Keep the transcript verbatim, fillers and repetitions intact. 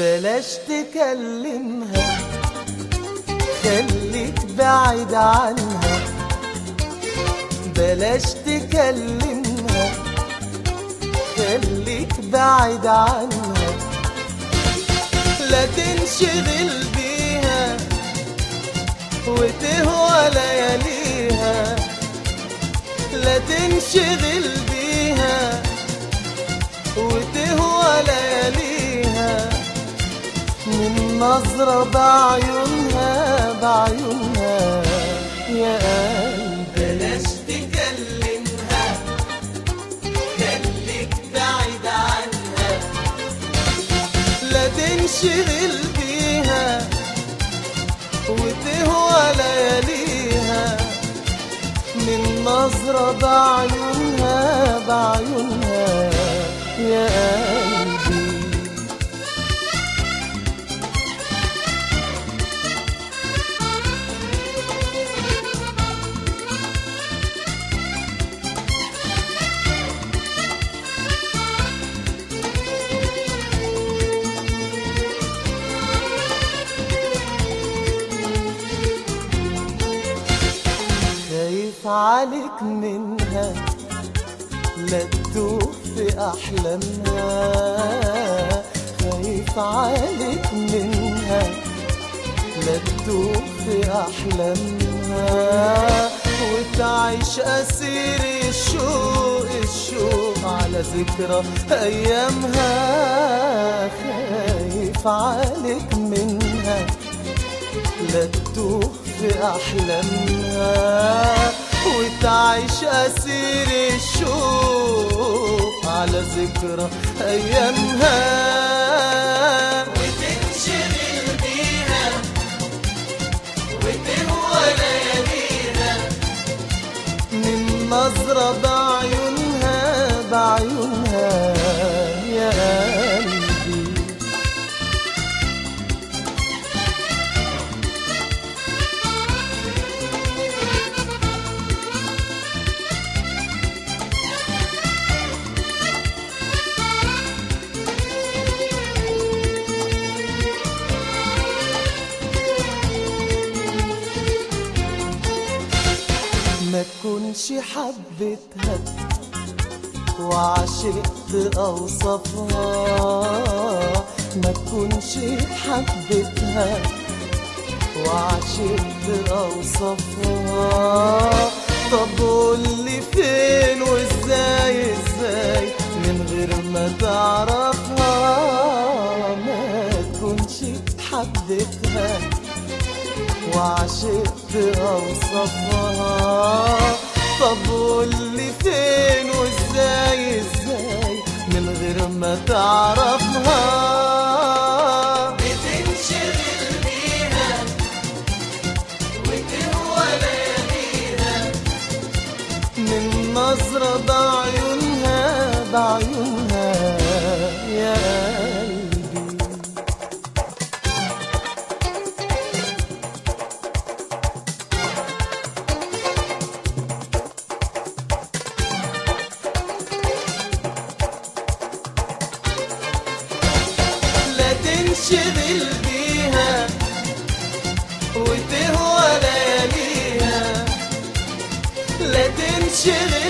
بلاش تكلمها، خليك بعيد عنها. بلاش تكلمها، خليك بعيد عنها. لا تنشغل بيها وتهوى لياليها. لا تنشغل بيها وتهوى لياليها. من نظرة بعيونها بعيونها يا قلبي. بلاش تكلمها، خليك بعيد عنها. لا تنشغل بيها وتهوى لياليها. من نظرة بعيونها بعيونها يا قلبي. خايف عليك منها، لا تدوخ في أحلامها. خايف عليك منها، لا تدوخ في أحلامها. وتعيش أسير الشوق الشوق على ذكرى أيامها. خايف عليك منها، لا تدوخ في أحلامها. وتعيش أسير الشوق على ذكرى أيامها. وتنشغل بيها وتهوى لياليها. من نظرة بعيونها بعيونها يا قلبي. ما تكونش حبيتها وعشقت أوصافها. ما تكونش حبيتها وعشقت أوصافها. طب قولي فين وازاي ازاي من غير ما تعرفها. ما تكونش حبيتها وعشقت أوصافها. طب قولي فين وازاي ازاي من غير ما تعرفها. بتنشغل بيها وتهوى لياليها. من نظرة بعيونها بعيونها يا قلبي. تنشغل بيها وتهوى لياليها. لا تنشغل